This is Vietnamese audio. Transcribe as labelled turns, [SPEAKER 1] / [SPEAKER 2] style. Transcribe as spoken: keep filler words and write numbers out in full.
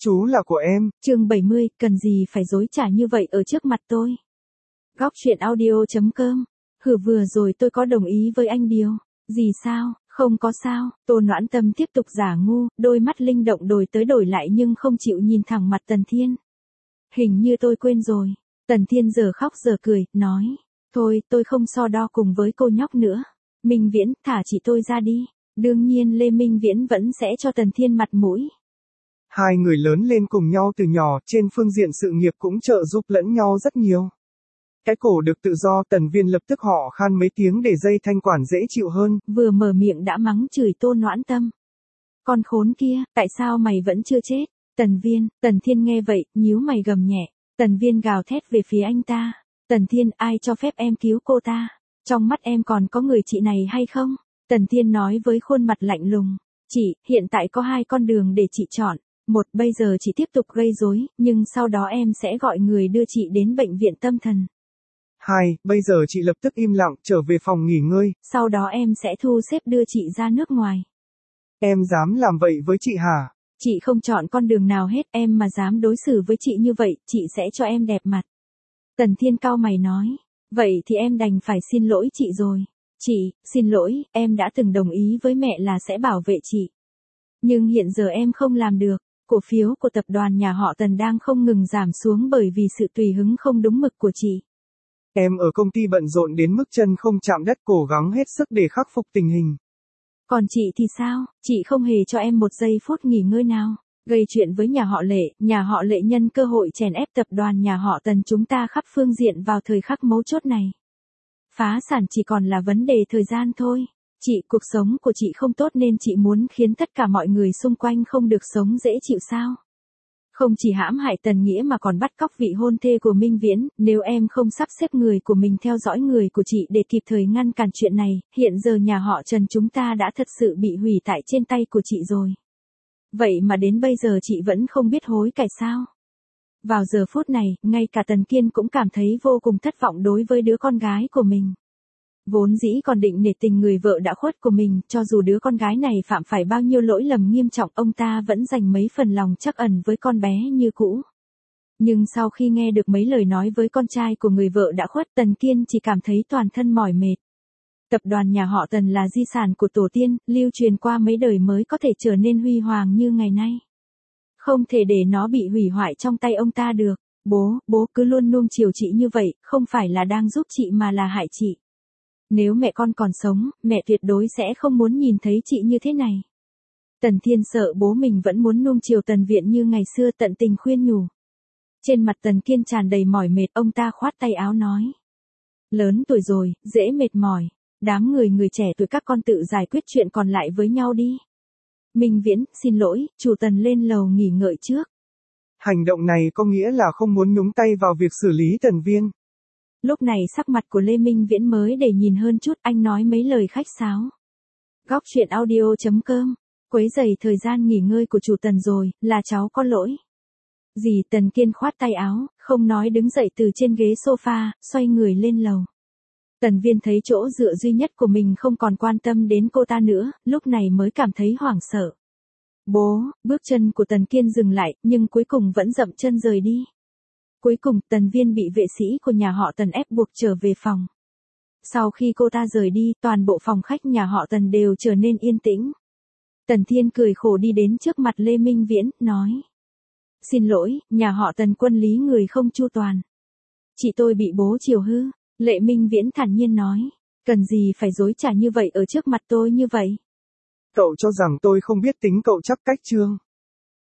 [SPEAKER 1] Chú là của em.
[SPEAKER 2] Chương bảy mươi, cần gì phải dối trá như vậy ở trước mặt tôi. Góc truyện audio chấm com. Hử, vừa rồi tôi có đồng ý với anh điều. Gì sao? Không có sao. Tô Noãn Tâm tiếp tục giả ngu, đôi mắt linh động đổi tới đổi lại nhưng không chịu nhìn thẳng mặt Tần Thiên. Hình như tôi quên rồi. Tần Thiên giờ khóc giờ cười, nói. Thôi, tôi không so đo cùng với cô nhóc nữa. Minh Viễn, thả chị tôi ra đi. Đương nhiên Lê Minh Viễn vẫn sẽ cho Tần Thiên mặt mũi.
[SPEAKER 1] Hai người lớn lên cùng nhau từ nhỏ, trên phương diện sự nghiệp cũng trợ giúp lẫn nhau rất nhiều. Cái cổ được tự do, Tần Viên lập tức họ khan mấy tiếng để dây thanh quản dễ chịu hơn.
[SPEAKER 2] Vừa mở miệng đã mắng chửi Tô Noãn Tâm. Con khốn kia, tại sao mày vẫn chưa chết? Tần Viên, Tần Thiên nghe vậy, nhíu mày gầm nhẹ. Tần Viên gào thét về phía anh ta. Tần Thiên, ai cho phép em cứu cô ta? Trong mắt em còn có người chị này hay không? Tần Thiên nói với khuôn mặt lạnh lùng. Chị, hiện tại có hai con đường để chị chọn. Một, bây giờ chị tiếp tục gây rối, nhưng sau đó em sẽ gọi người đưa chị đến bệnh viện tâm thần.
[SPEAKER 1] Hai, bây giờ chị lập tức im lặng, trở về phòng nghỉ ngơi.
[SPEAKER 2] Sau đó em sẽ thu xếp đưa chị ra nước ngoài.
[SPEAKER 1] Em dám làm vậy với chị hả?
[SPEAKER 2] Chị không chọn con đường nào hết, em mà dám đối xử với chị như vậy, chị sẽ cho em đẹp mặt. Tần Thiên cau mày nói. Vậy thì em đành phải xin lỗi chị rồi. Chị, xin lỗi, em đã từng đồng ý với mẹ là sẽ bảo vệ chị. Nhưng hiện giờ em không làm được. Cổ phiếu của tập đoàn nhà họ Tần đang không ngừng giảm xuống bởi vì sự tùy hứng không đúng mực của chị.
[SPEAKER 1] Em ở công ty bận rộn đến mức chân không chạm đất, cố gắng hết sức để khắc phục tình hình.
[SPEAKER 2] Còn chị thì sao? Chị không hề cho em một giây phút nghỉ ngơi nào. Gây chuyện với nhà họ Lệ, nhà họ Lệ nhân cơ hội chèn ép tập đoàn nhà họ Tần chúng ta khắp phương diện vào thời khắc mấu chốt này. Phá sản chỉ còn là vấn đề thời gian thôi. Chị, cuộc sống của chị không tốt nên chị muốn khiến tất cả mọi người xung quanh không được sống dễ chịu sao? Không chỉ hãm hại Tần Nghĩa mà còn bắt cóc vị hôn thê của Minh Viễn, nếu em không sắp xếp người của mình theo dõi người của chị để kịp thời ngăn cản chuyện này, hiện giờ nhà họ Trần chúng ta đã thật sự bị hủy tại trên tay của chị rồi. Vậy mà đến bây giờ chị vẫn không biết hối cải sao? Vào giờ phút này, ngay cả Tần Kiên cũng cảm thấy vô cùng thất vọng đối với đứa con gái của mình. Vốn dĩ còn định nể tình người vợ đã khuất của mình, cho dù đứa con gái này phạm phải bao nhiêu lỗi lầm nghiêm trọng, ông ta vẫn dành mấy phần lòng trắc ẩn với con bé như cũ. Nhưng sau khi nghe được mấy lời nói với con trai của người vợ đã khuất, Tần Kiên chỉ cảm thấy toàn thân mỏi mệt. Tập đoàn nhà họ Tần là di sản của tổ tiên, lưu truyền qua mấy đời mới có thể trở nên huy hoàng như ngày nay. Không thể để nó bị hủy hoại trong tay ông ta được. Bố, bố cứ luôn nuông chiều chị như vậy, không phải là đang giúp chị mà là hại chị. Nếu mẹ con còn sống, mẹ tuyệt đối sẽ không muốn nhìn thấy chị như thế này. Tần Thiên sợ bố mình vẫn muốn nuông chiều Tần Viện như ngày xưa, tận tình khuyên nhủ. Trên mặt Tần Kiên tràn đầy mỏi mệt, ông ta khoát tay áo nói. Lớn tuổi rồi, dễ mệt mỏi. Đám người người trẻ tuổi các con tự giải quyết chuyện còn lại với nhau đi. Minh Viễn, xin lỗi, chủ Tần lên lầu nghỉ ngợi trước.
[SPEAKER 1] Hành động này có nghĩa là không muốn nhúng tay vào việc xử lý Tần Viên.
[SPEAKER 2] Lúc này sắc mặt của Lê Minh Viễn mới để nhìn hơn chút, anh nói mấy lời khách sáo. Góc truyện audio chấm com. Quấy rầy thời gian nghỉ ngơi của chủ Tần rồi, là cháu có lỗi. Dì Tần Kiên khoát tay áo, không nói đứng dậy từ trên ghế sofa, xoay người lên lầu. Tần Viên thấy chỗ dựa duy nhất của mình không còn quan tâm đến cô ta nữa, lúc này mới cảm thấy hoảng sợ. Bố, bước chân của Tần Kiên dừng lại, nhưng cuối cùng vẫn dậm chân rời đi. Cuối cùng, Tần Viên bị vệ sĩ của nhà họ Tần ép buộc trở về phòng. Sau khi cô ta rời đi, toàn bộ phòng khách nhà họ Tần đều trở nên yên tĩnh. Tần Thiên cười khổ đi đến trước mặt Lê Minh Viễn, nói. Xin lỗi, nhà họ Tần quân lý người không chu toàn. Chị tôi bị bố chiều hư. Lê Minh Viễn thản nhiên nói. Cần gì phải dối trá như vậy ở trước mặt tôi như vậy?
[SPEAKER 1] Cậu cho rằng tôi không biết tính cậu chắc cách chưa?